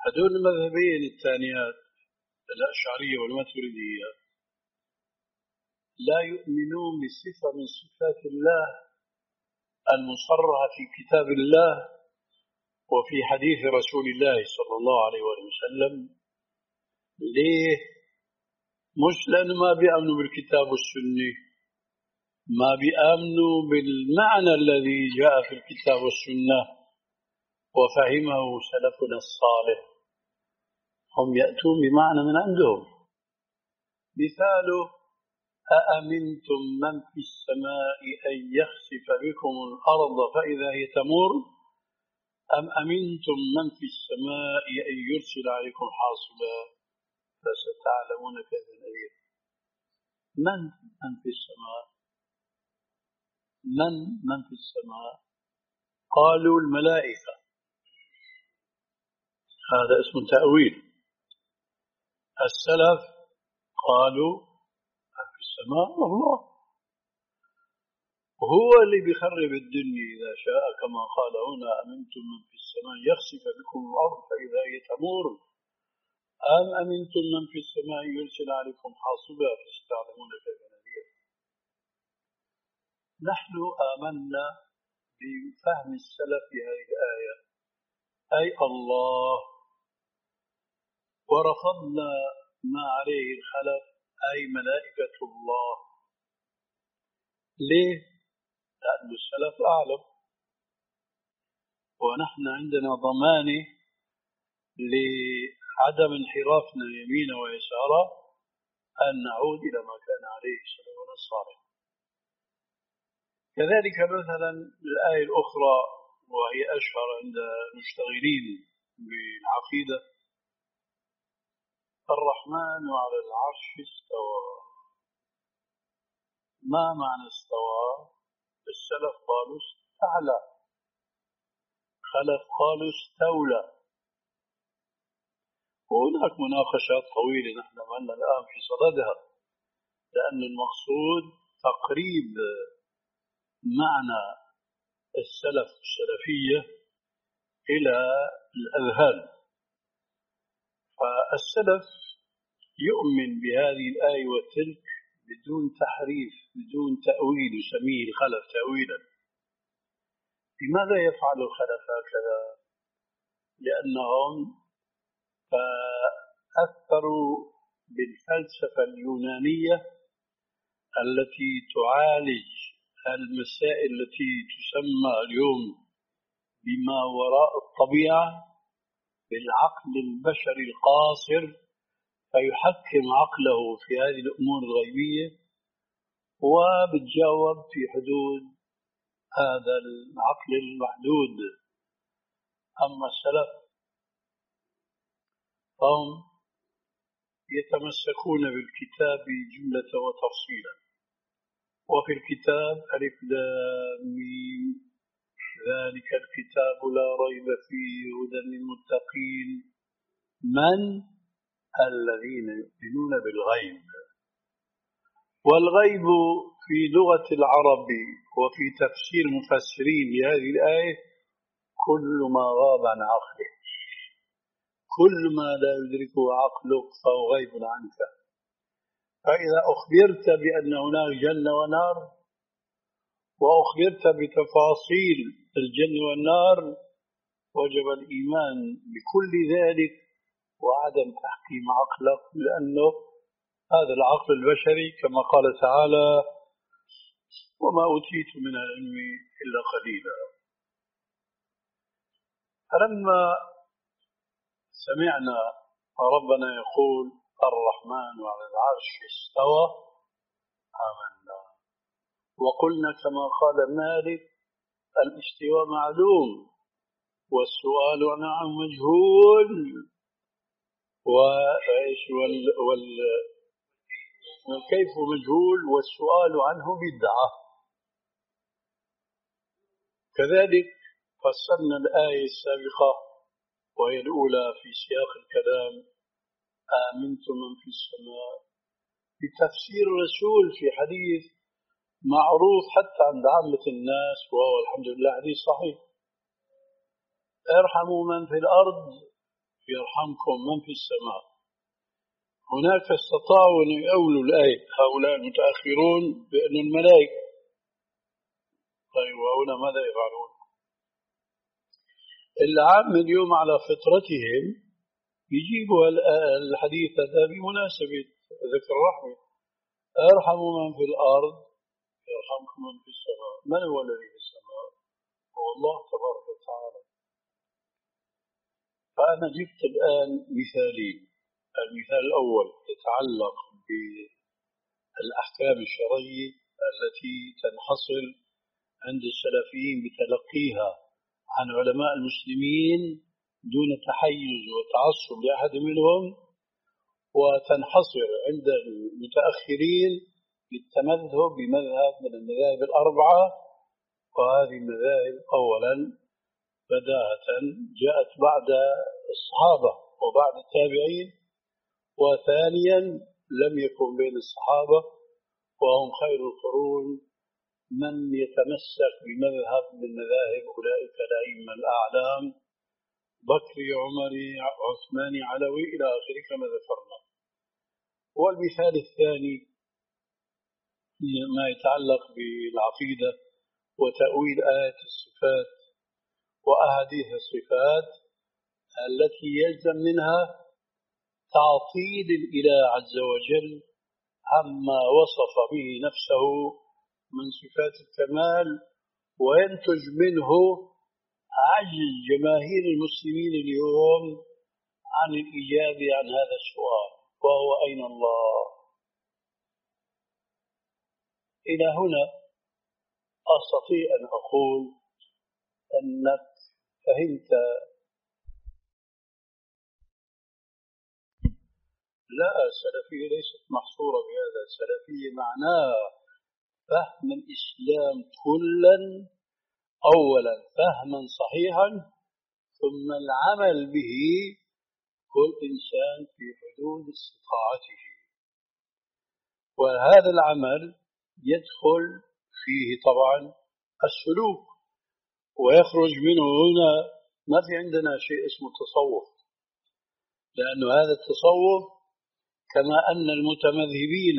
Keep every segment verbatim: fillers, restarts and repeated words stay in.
هذول المذهبين الثانيات الأشعرية والماتريدية لا يؤمنون بصفة من صفات الله المصرحة في كتاب الله وفي حديث رسول الله صلى الله عليه وسلم. ليه؟ مش لأنه ما بيأمنوا بالكتاب والسنة، ما بيأمنوا بالمعنى الذي جاء في الكتاب والسنة وفهمه سلفنا الصالح. هم يأتون بمعنى من عندهم. مثاله: أأمنتم من في السماء أن يخسف بكم الأرض فإذا هي تمور أم أمنتم من في السماء أن يرسل عليكم حاصبا فستعلمون كيف نذير. من من في السماء؟ من من في السماء؟ قالوا الملائكة. هذا اسم تأويل. السلف قالوا من في السماء الله، هو اللي بيخرب الدنيا إذا شاء، كما قال هنا: أمنتم من في السماء يخسف بكم الأرض فإذا هي تمور أم أمنتم من في السماء يرسل عليكم حاصبا فستعلمون كيف نذير. نحن آمنا بفهم السلف في هذه الآية، أي الله، ورفضنا ما عليه الخلف، أي ملائكة الله. ليه؟ لأن السلف أعلم، ونحن عندنا ضمانة لعدم انحرافنا يمينا ويسارا أن نعود إلى ما كان عليه سلفنا الصالح. كذلك مثلا الآية الأخرى وهي أشهر عند المشتغلين بالعقيدة: الرحمن على العرش استوى. ما معنى استوى؟ السلف قالوا استعلى، خلف قالوا استولى. وهناك مناقشات طويلة نحن معنا الآن في صددها، لأن المقصود تقريب معنى السلف السلفية إلى الأذهان. فالسلف يؤمن بهذه الآية وتلك بدون تحريف، بدون تأويل، يسميه الخلف تأويلا. لماذا يفعل الخلف هكذا؟ لأنهم فأثروا بالفلسفة اليونانية التي تعالج المسائل التي تسمى اليوم بما وراء الطبيعة بالعقل البشري القاصر، فيحكم عقله في هذه الأمور الغيبية وبتجاوب في حدود هذا العقل المحدود. أما السلف فهم يتمسكون بالكتاب جملة وتفصيلا، وفي الكتاب ألف لام ميم ذلك الكتاب لا ريب فيه هدى للمتقين من الذين يؤمنون بالغيب. والغيب في لغة العرب وفي تفسير مفسرين لهذه الآية كل ما غاب عن عقلك، كل ما لا يدركه عقلك فهو غيب عنك. فإذا أخبرت بأن هناك جنة ونار وأخبرت بتفاصيل الجنة والنار وجب الإيمان بكل ذلك وعدم تحكيم عقلك، لأنه هذا العقل البشري كما قال تعالى: وما أوتيت من العلم إلا قليلا. فلما سمعنا ربنا يقول الرحمن على العرش استوى آمنا، وقلنا كما قال مالك: الاستواء معلوم والسؤال عنه مجهول، وال وال وكيف مجهول والسؤال عنه بدعة. كذلك فسرنا الآية السابقة وهي الأولى في سياق الكلام: آمنتم من في السماء، بتفسير الرسول في حديث معروف حتى عند عامة الناس، وهو الحمد لله حديث صحيح: ارحموا من في الأرض يرحمكم من في السماء. هناك استطاعوا أن يؤولوا الآية هؤلاء المتأخرون بأن الملائكة. طيب وهنا ماذا يفعلون؟ العام اليوم على فطرتهم يجيبوا الحديث هذا بمناسبة ذكر الرحمة، ارحموا من في الأرض يرحمكم من في السماء. من هو الذي في السماء؟ هو الله تبارك وتعالى. فأنا جبت الآن مثالين. المثال الأول يتعلق بالأحكام الشرعية التي تنحصر عند السلفيين بتلقيها عن علماء المسلمين دون تحيز وتعصب لأحد منهم، وتنحصر عند المتأخرين بالتمذهب بمذهب من المذاهب الأربعة. وهذه المذاهب أولا بداهة جاءت بعد الصحابة وبعد التابعين، وثانيا لم يكن بين الصحابة وهم خير القرون من يتمسك بمذهب من مذاهب أولئك الأئمة الأعلام: بكري، عمري، عثماني، علوي، إلى آخره كما ذكرنا. والمثال الثاني ما يتعلق بالعقيدة وتأويل آيات الصفات وأحاديث الصفات التي يلزم منها تعطيل الإله عز وجل عما وصف به نفسه من صفات الكمال، وينتج منه عجز جماهير المسلمين اليوم عن الإجابة عن هذا السؤال، وهو أين الله؟ إلى هنا أستطيع أن أقول أنك فهمت. لا، السلفية ليست محصورة بهذا. السلفية معناها فهم الإسلام كلا، أولا فهما صحيحا، ثم العمل به كل إنسان في حدود استطاعته. وهذا العمل يدخل فيه طبعا السلوك، ويخرج منه هنا ما في عندنا شيء اسمه تصوف، لأن هذا التصوف كما أن المتمذهبين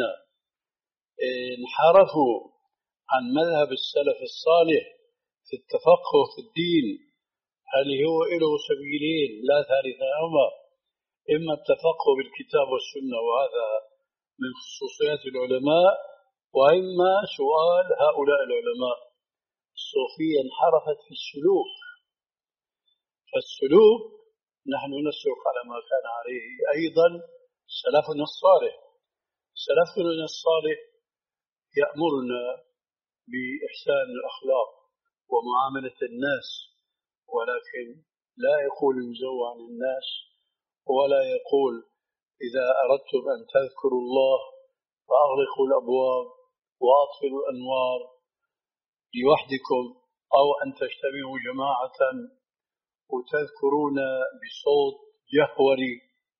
انحرفوا عن مذهب السلف الصالح في التفقه في الدين، هل هو له سبيلين لا ثالث لهما: إما التفقه بالكتاب والسنة، وهذا من خصوصيات العلماء، وإما سؤال هؤلاء العلماء. الصوفية انحرفت في السلوك، فالسلوك نحن نسلك على ما كان عليه أيضا سلفنا الصالح. سلفنا الصالح يأمرنا بإحسان الأخلاق ومعاملة الناس، ولكن لا يقول انزوا عن الناس، ولا يقول إذا أردتم أن تذكروا الله فأغلقوا الأبواب وأطفئوا الأنوار لوحدكم، أو أن تجتمعوا جماعة وتذكرون بصوت جهوري،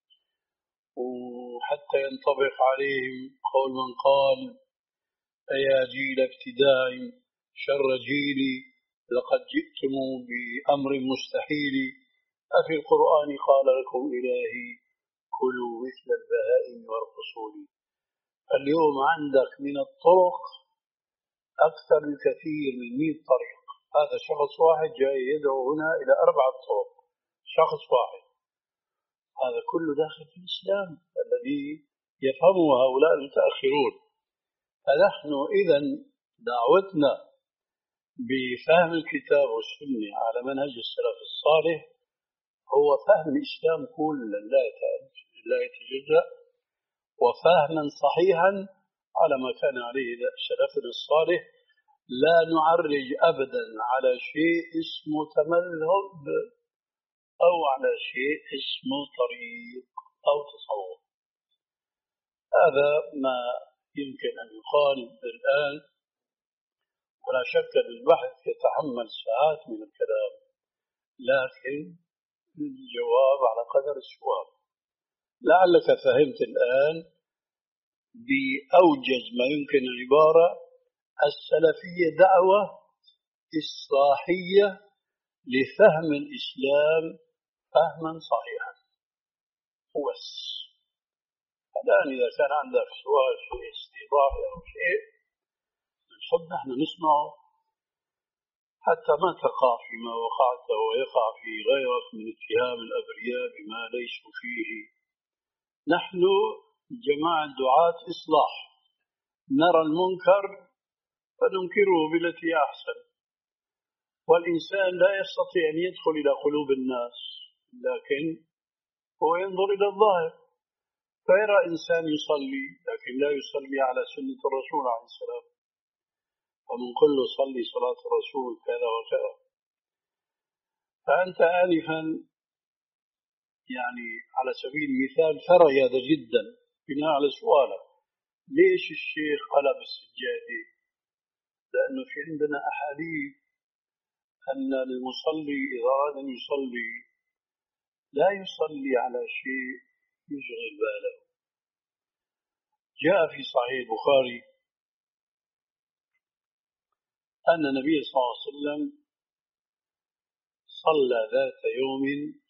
وحتى ينطبق عليهم قول من قال: أيا جيل ابتداء شر جيلي لقد جئتم بأمر مستحيل، أفي القرآن قال لكم إلهي كلوا مثل البهائم وارقصوا لي. اليوم عندك من الطرق أكثر بكثير من مئة طريق. هذا شخص واحد جاي يدعو هنا إلى أربعة طرق، شخص واحد. هذا كله داخل في الإسلام الذي يفهمه هؤلاء المتأخرون. فنحن إذن دعوتنا بفهم الكتاب والسنة على منهج السلف الصالح هو فهم الإسلام كلا لا يتجزأ، وفهما صحيحا على ما كان عليه سلفنا الصالح. لا نعرج أبدا على شيء اسمه تمذهب أو على شيء اسمه طريق أو تصور. هذا ما يمكن أن يقال الآن، ولا شك أن البحث يتحمل ساعات من الكلام، لكن الجواب على قدر السؤال. لعلك فهمت الآن بأوجز ما يمكن العبارة: السلفية دعوة إصلاحية لفهم الإسلام فهما صحيحا. وبس. الآن إذا كان عندك سؤال في استيضاح أو شيء نحب نحن نسمعه حتى ما تقع فيما وقعت ويقع في غيرك من اتهام الأبرياء بما ليسوا فيه. نحن جماعة دعاة إصلاح، نرى المنكر فننكره بالتي أحسن، والإنسان لا يستطيع أن يدخل إلى قلوب الناس، لكن هو ينظر إلى الظاهر، فيرى إنسان يصلي لكن لا يصلي على سنة الرسول عليه السلام، ومن كل صلي صلاة الرسول كذا وكذا. فأنت آنفا يعني على سبيل المثال فريض جدا بناء على سؤالك ليش الشيخ قلب السجادة؟ لأنه في عندنا أحاديث أن المصلي إذا أراد أن يصلي لا يصلي على شيء يشغل باله. جاء في صحيح البخاري أن النبي صلى الله عليه وسلم صلى ذات يوم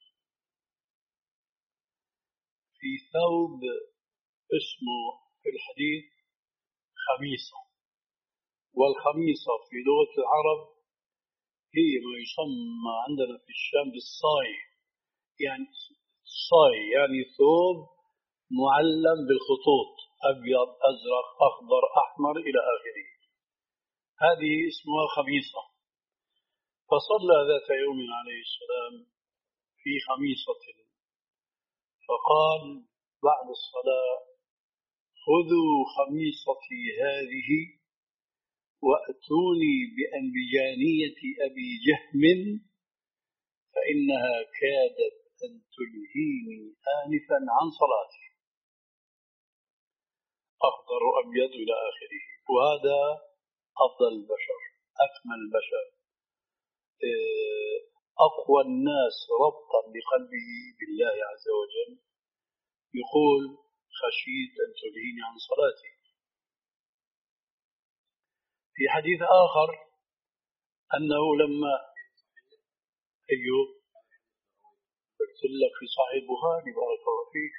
في ثوب اسمه في الحديث خميصة، والخميصة في لغة العرب هي ما يسمى عندنا في الشام بالصاي، يعني صاي يعني ثوب معلم بالخطوط أبيض أزرق أخضر أحمر إلى آخره، هذه اسمها خميصة. فصلى ذات يوم عليه السلام في خميصة، فقال بعد الصلاة خذوا خميصتي هذه وأتوني بأنبجانية أبي جهم فإنها كادت أن تلهيني آنفا عن صلاتي. أخضر أبيض إلى آخره، وهذا أفضل البشر، أكمل البشر، أقوى الناس ربطا بقلبه بالله عز وجل، يقول خشيت أن تلهيني عن صلاتي. في حديث آخر أنه لما أيوب قلت لك في صحيح البخاري بارك الله فيك.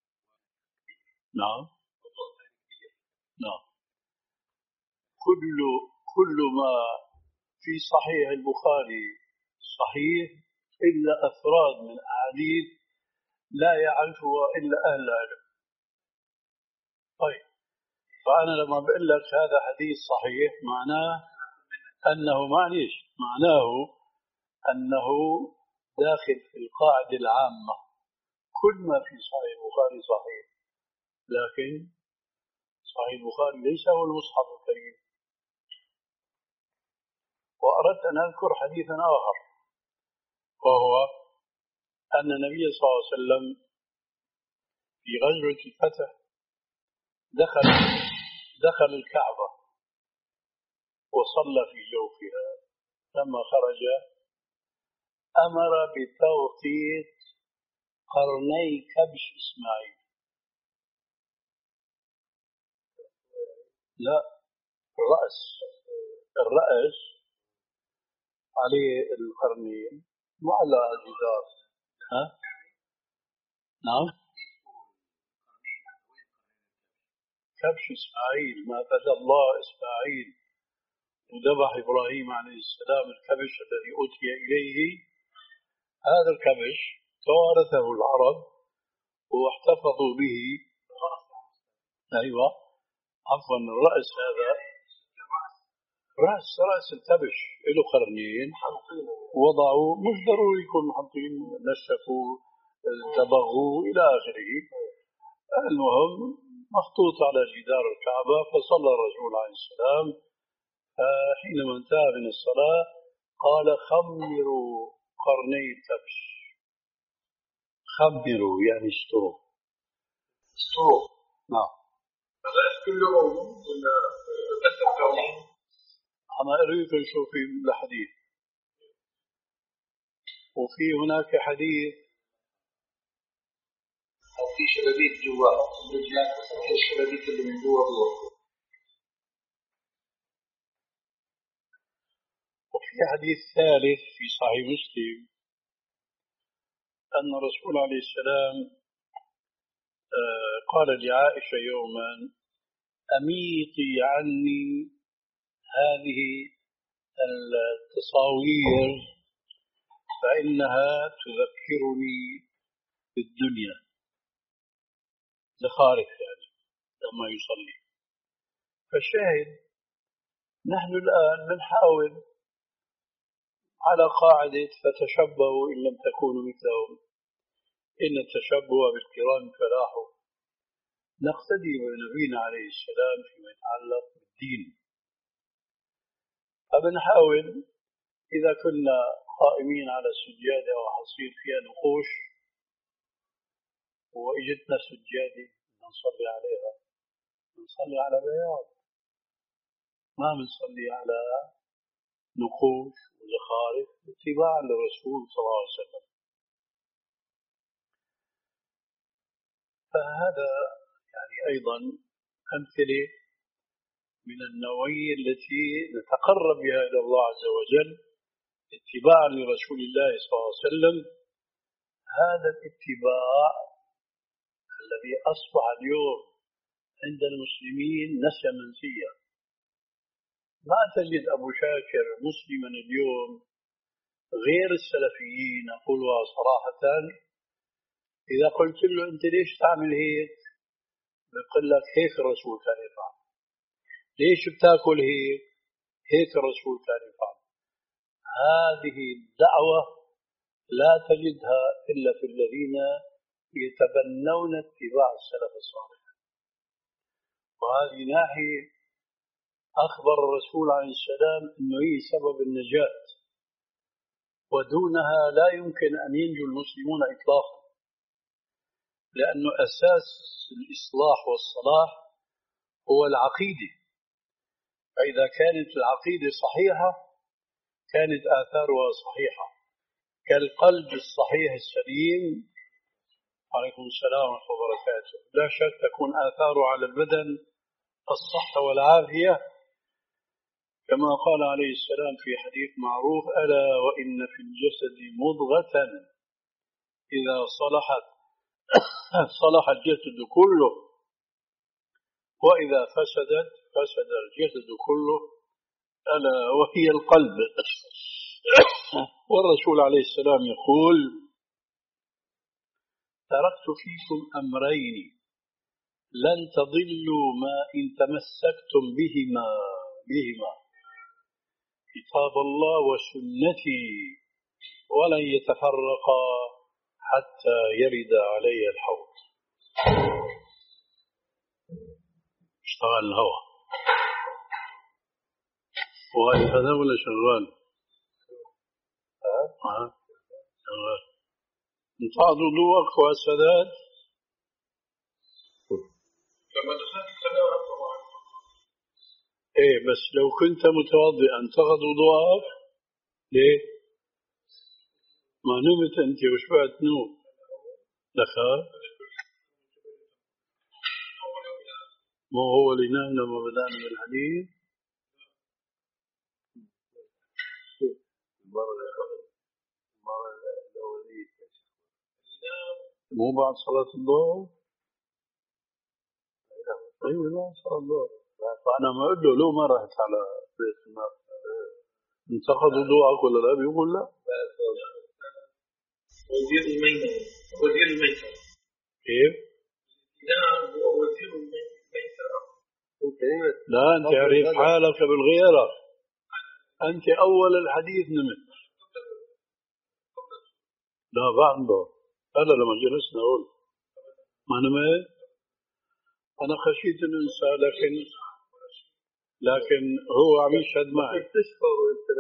نعم نعم كل كل ما في صحيح البخاري صحيح إلا أفراد من أحاديث لا يعرفها إلا أهل العلم. طيب فأنا لما بقول لك هذا حديث صحيح معناه أنه معليش معناه أنه داخل في القاعدة العامة، كل ما في صحيح البخاري صحيح، لكن صحيح البخاري ليس هو المصحف الكريم. وأردت أن أذكر حديثا آخر، وهو أن النبي صلى الله عليه وسلم في غزوة الفتح دخل دخل الكعبة وصلى في جوفها، لما خرج أمر بتوقيت قرني كبش إسماعيل. لا الرأس، الرأس عليه القرنين وعلى الجدار. ها؟ نعم كبش إسماعيل، ما فدى الله إسماعيل وذبح إبراهيم عليه السلام الكبش الذي أتي إليه، هذا الكبش توارثه العرب واحتفظوا به. أيوة عفوا الرأس، هذا رأس رأس الكبش له قرنين وضعوا، مش ضروري يكون محطين، نشفوا تبغوا إلى آخره، المهم محطوط على جدار الكعبة. فصلى الرسول عليه السلام، حينما انتهى من الصلاة قال خمروا قرني الكبش. خمروا يعني اشتروا اشتروا نعم. الرأس كله ولا بس القرنين؟ أنا أريد أشوف في الحديث. وفي هناك حديث في شبابيك جوا الرجلين، الشبابيك اللي من جوا جوا. وفي حديث ثالث في صحيح مسلم أن الرسول عليه السلام قال لعائشة يوما: أميطي عني هذه التصاوير فإنها تذكرني بالدنيا، زخارف يعني لما يصلي. فالشاهد نحن الآن بنحاول على قاعدة فتشبهوا إن لم تكونوا مثلهم إن التشبه بالكرام فلاح، نقتدي بنبينا عليه السلام فيما يتعلق بالدين. فبنحاول إذا كنا قائمين على السجادة وحصير فيها نقوش وإجتنا سجادة نصلي عليها، نصلي على بياض، ما بنصلي على نقوش وزخارف اتباعا للرسول صلى الله عليه وسلم. فهذا يعني أيضا أمثلة من النوعية التي نتقرب بها إلى الله عز وجل اتباعا لرسول الله صلى الله عليه وسلم. هذا الاتباع الذي أصبح اليوم عند المسلمين نسيا منسيا. ما تجد أبو شاكر مسلما اليوم غير السلفيين، أقولها صراحة، إذا قلت له أنت ليش تعمل هيك بيقول لك هيك الرسول كان يفعل. ليش بتاكل هيك؟ هيك الرسول كان يفعل. هذه الدعوة لا تجدها إلا في الذين يتبنون اتباع السلف الصالح. وهذه ناحية أخبر الرسول عليه السلام أنه هي سبب النجاة، ودونها لا يمكن أن ينجو المسلمون إطلاقا، لأنه أساس الإصلاح والصلاح هو العقيدة. فإذا كانت العقيدة صحيحة كانت آثارها صحيحة، كالقلب الصحيح السليم. عليكم السلام ورحمة الله وبركاته. لا شك تكون آثاره على البدن الصحة والعافية، كما قال عليه السلام في حديث معروف: ألا وإن في الجسد مضغة إذا صلحت صلح الجسد كله وإذا فسدت فسد الجسد كله ألا وهي القلب. والرسول عليه السلام يقول: تركت فيكم أمرين لن تضلوا ما إن تمسكتم بهما بهما كتاب الله وسنتي ولن يتفرقا حتى يرد علي الحوض. اشتغل الهواء وهي هذا ولا شغال؟ ها شغال. انفاض وضوءك والسداد. لما دخلت السداد طبعا ايه، بس لو كنت متوضئا انتقض وضوءك ليه؟ ما نمت انت وشبعت نوم دخل. ما هو اللي نام لما بدأنا بالحديث؟ مو بعد صلاة الظهر؟ ايوه بعد صلاة الظهر. فأنا ما أقول له لو ما رحت على بيت النار انتقض وضوءك ولا لا؟ بيقول لا. وزير الميتة وزير الميتة كيف؟ وزير الميتة. لا أنت عرف حالك بالغيرة. أنت أول الحديث نمت. لا بعد ظهر. هذا لما جلسنا أقول ما نمت. أنا خشيت أن أنسى، لكن لكن هو عم يشهد معي. تشكر وانت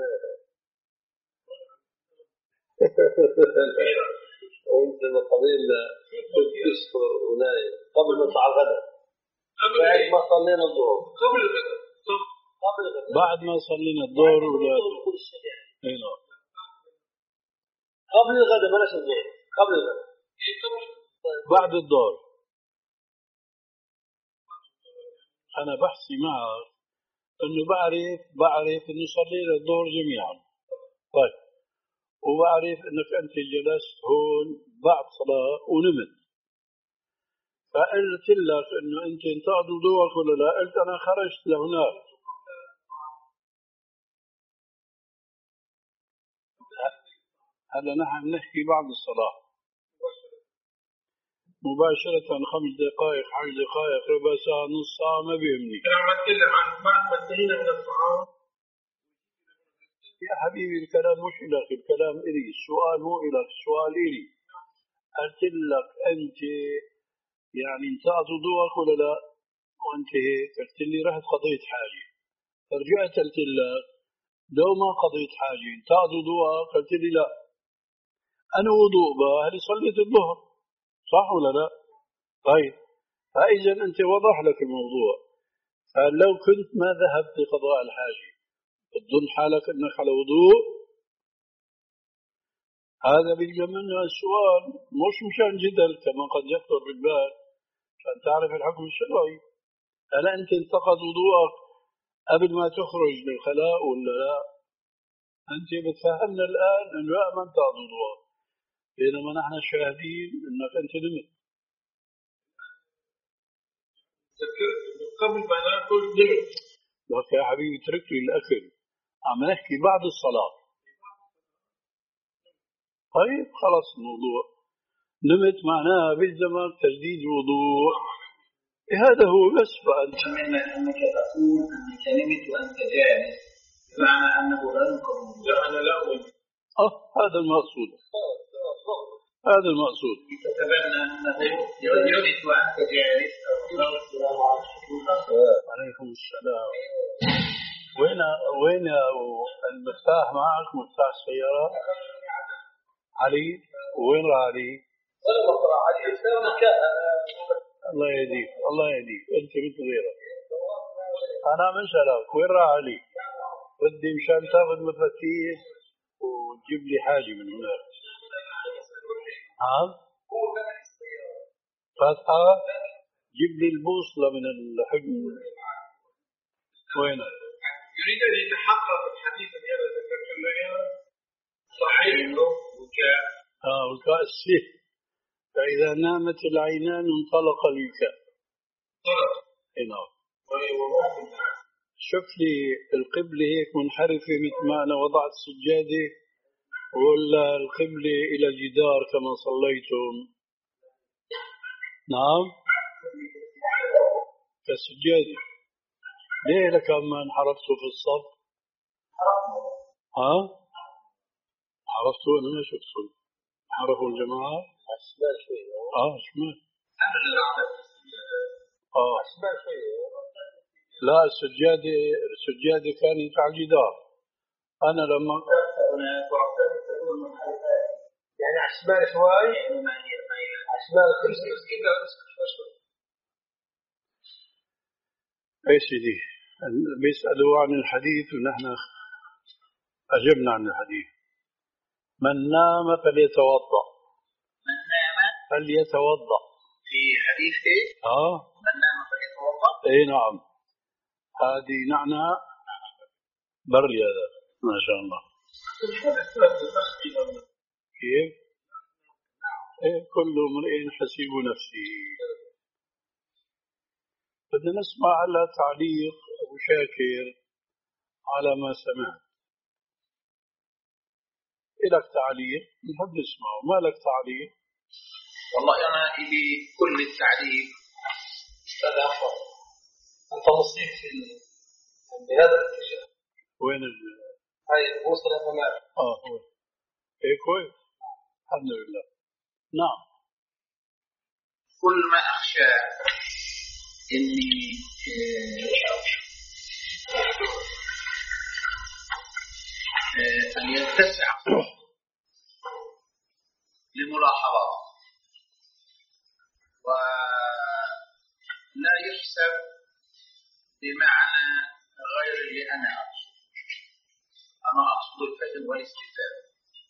وانت قليل تشكر ونايم قبل ما نطلع الغداء، بعد ما صلينا الظهر قبل الغداء قبل الغداء بعد ما صلينا الظهر ولا هنا قبل الغداء بلاش الظهر قبل الغداء بعد الظهر. أنا بحثي معك إنه بعرف بعرف إنه صلينا الظهر جميعا. طيب، وبعرف إنك أنت جلست هون بعد صلاة ونمت. فقلت لك إنه أنت انتقد وضوءك ولا لا؟ قلت أنا خرجت لهناك. هذا نحن نحكي بعد الصلاة مباشرة، خمس دقائق عشر دقائق ربع ساعة نص ساعة ما بيهمني. أنا عم بتكلم عن بعد ما انتهينا من الطعام. يا حبيبي الكلام مش إلك، الكلام إلي، السؤال مو إلك، السؤال إلي. قلت لك أنت يعني انتهت وضوءك ولا لا؟ وانتهيت قلت لي رحت قضيت حاجة، رجعت قلت لك لو ما قضيت حاجة انتهت وضوءك؟ قلت لي لا. أنا وضوء بقى هل صليت الظهر صح ولا لا؟ طيب فإذا أنت وضح لك الموضوع، فلو كنت ما ذهبت لقضاء الحاجة تظن حالك أنك على وضوء؟ هذا بالجمن السؤال مش مشان جدل كما قد يخطر بالبال، عشان تعرف الحكم الشرعي. هل أنت انتقد وضوءك قبل ما تخرج للخلاء ولا لا؟ أنت بتفهمنا الآن أنه لا ما انتقد وضوءك، بينما نحن شاهدين أنك أنت نمت قبل ما ناكل نمت. لك يا حبيبي اترك لي الأكل، عم نحكي بعد الصلاة. طيب خلاص الموضوع نمت معناها بالزمن تجديد وضوء، هذا هو بس. فأنت أتمنى أنك تقول أنك نمت وأنت جالس بمعنى أنه لا ينقض. لا أنا لا أقول أه هذا المقصود، هذا المقصود. تتبنى أنه نمت وأنت جالس. عليكم السلام. وين وين المفتاح معك؟ مفتاح السيارة علي؟ وين راح علي؟ الله يهديك الله يهديك، انت مثل غيرك. انا مسألك وين راح علي؟ بدي مشان تاخذ مفاتيح وتجيب لي حاجه من هناك. ها فاتحه؟ جيب لي البوصله من الحجم. وين؟ يريد ان يتحقق الحديث الذي ذكرت له صحيح انه وكاء. اه وكاء السيف، فإذا نامت العينان انطلق الوكاء. هنا شوف لي القبلة هيك منحرفة مثل ما أنا وضعت السجادة، ولا القبلة إلى الجدار كما صليتم؟ نعم كالسجادة. ليه لك ما انحرفتوا في الصف؟ ها عرفتوا؟ أنا ما شفتوا حرفوا الجماعة شمال شوي. اه شمال اه شمال شوي. لا السجادة السجادة كانت على الجدار. أنا لما يعني على الشمال شوي، على الشمال كذا شوي. ايش دي؟ بيسألوا عن الحديث ونحن أجبنا عن الحديث. من نام فليتوضأ. من نام فليتوضأ في حديث ايه؟ اه من نام فليتوضأ. اي نعم هذه نعنى بري هذا ما شاء الله. كيف؟ ايه كل امرئ حسيب نفسه. بدنا نسمع على تعليق أبو شاكر على ما سمعت. إلك تعليق نحب نسمعه، ما لك تعليق؟ والله أنا إلي كل التعليق. أستاذ أحمد أنت مصيب في بهذا الاتجاه. وين ال هاي البوصلة تمام. آه هو إيه كويس الحمد لله. نعم كل ما أخشى إني أن يتسع لملاحظات ولا يحسب بمعنى غير اللي أنا أقصد. أنا أقصد الفهم والاستفادة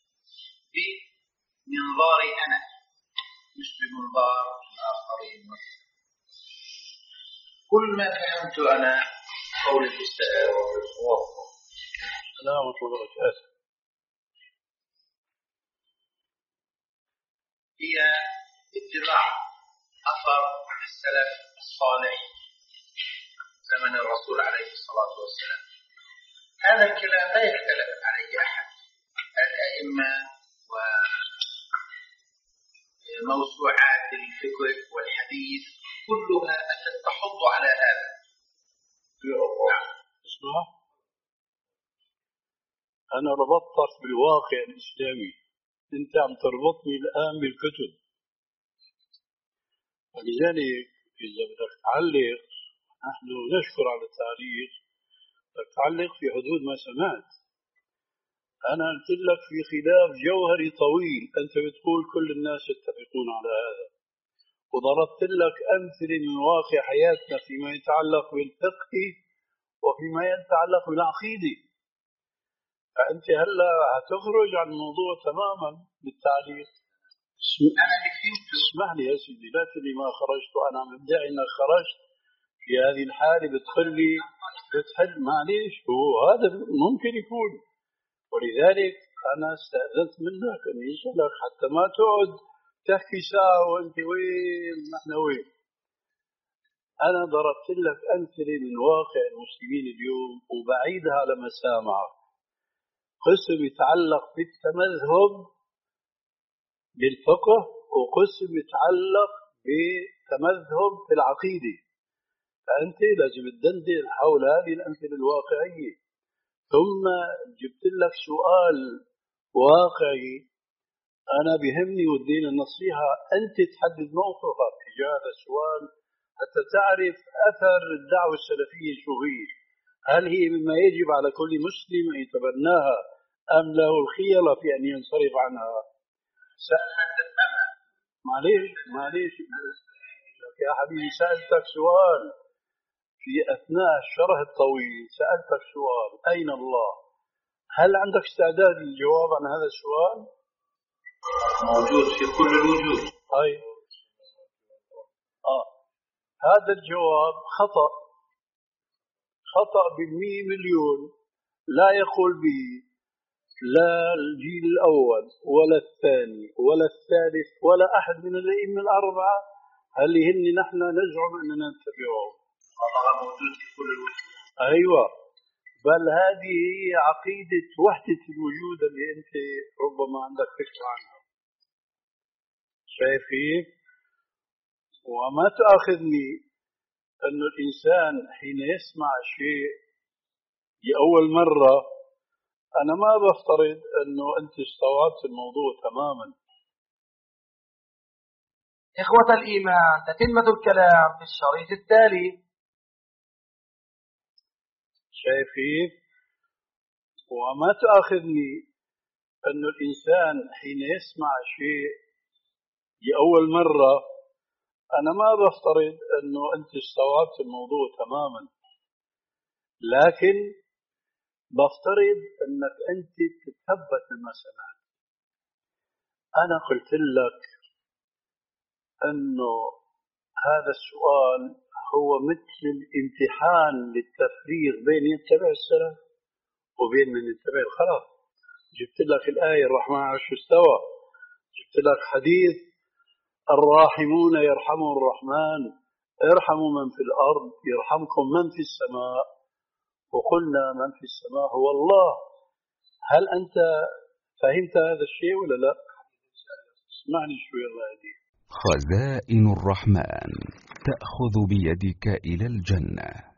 بمنظاري أنا مش بمنظار الآخرين. كل ما فهمت أنا قول الأستاذ سلام وبركاته هي اتباع أثر السلف الصالح زمن الرسول عليه الصلاة والسلام. هذا الكلام لا يختلف عليه أحد، الأئمة وموسوعات الفكر والحديث كلها أتت تحض على هذا. اسمع، أنا ربطتك بالواقع الإسلامي، أنت عم تربطني الآن بالكتب. فلذلك إذا بدك تعلق، نحن نشكر على التعليق، بدك تعلق في حدود ما سمعت. أنا قلت لك في خلاف جوهري طويل، أنت بتقول كل الناس يتفقون على هذا، وضربت لك أمثلة من واقع حياتنا فيما يتعلق بالفقه وفيما يتعلق بالعقيدة. فأنت هلا هتخرج عن الموضوع تماما بالتعليق. اسمح لي يا سيدي، لا تقول لي ما خرجت وأنا عم بدعي إنك خرجت. في هذه الحالة بتقول لي بتحل، معليش، هو هذا ممكن يكون. ولذلك أنا استأذنت منك أن يسألك حتى ما تقعد تحكي ساعة وأنت وين نحن وين. أنا ضربت لك أمثلة من واقع المسلمين اليوم وبعيدها على مسامعك. قسم يتعلق بالتمذهب بالفقه، وقسم يتعلق بتمذهب في العقيدة. فأنت لازم تدندن حول هذه الأمثلة الواقعية. ثم جبت لك سؤال واقعي، أنا بهمني والدين النصيحة أنت تحدد موقفك تجاه هذا السؤال حتى تعرف أثر الدعوة السلفية شو هي. هل هي مما يجب على كل مسلم أن يتبناها أم له الخيرة في أن ينصرف عنها؟ معليش معليش يا حبيبي، سألتك سؤال في أثناء الشرح الطويل، سألتك سؤال أين الله؟ هل عندك استعداد للجواب عن هذا السؤال؟ موجود في كل الوجود. أي آه. هذا الجواب خطأ خطأ بالمئة مليون، لا يقول به لا الجيل الأول ولا الثاني ولا الثالث ولا أحد من الأئمة الأربعة اللي هن نحن نزعم أننا نتبعهم. الله موجود في كل الوجود. أيوة، بل هذه هي عقيدة وحدة الوجود اللي أنت ربما عندك فكرة عنها. شايفين؟ وما تأخذني أن الإنسان حين يسمع شيء لأول مرة، أنا ما بفترض أنه أنت استوعبت الموضوع تماما. إخوة الإيمان، تتمة الكلام في الشريط التالي. شايفين؟ وما تأخذني أن الإنسان حين يسمع شيء لأول مرة، أنا ما بفترض أنه أنت استوعبت الموضوع تماما، لكن بفترض أنك أنت تتثبت بما سمعت. أنا قلت لك أنه هذا السؤال هو مثل الامتحان للتفريق بين يتبع السلف وبين من يتبع الخلف. جبت لك الآية الرحمن على عرشه استوى، جبت لك حديث الراحمون يرحمهم الرحمن ارحموا من في الأرض يرحمكم من في السماء، وقلنا من في السماء هو الله. هل أنت فهمت هذا الشيء ولا لا؟ اسمعني شوي الله يهديك. خزائن الرحمن تأخذ بيدك إلى الجنة.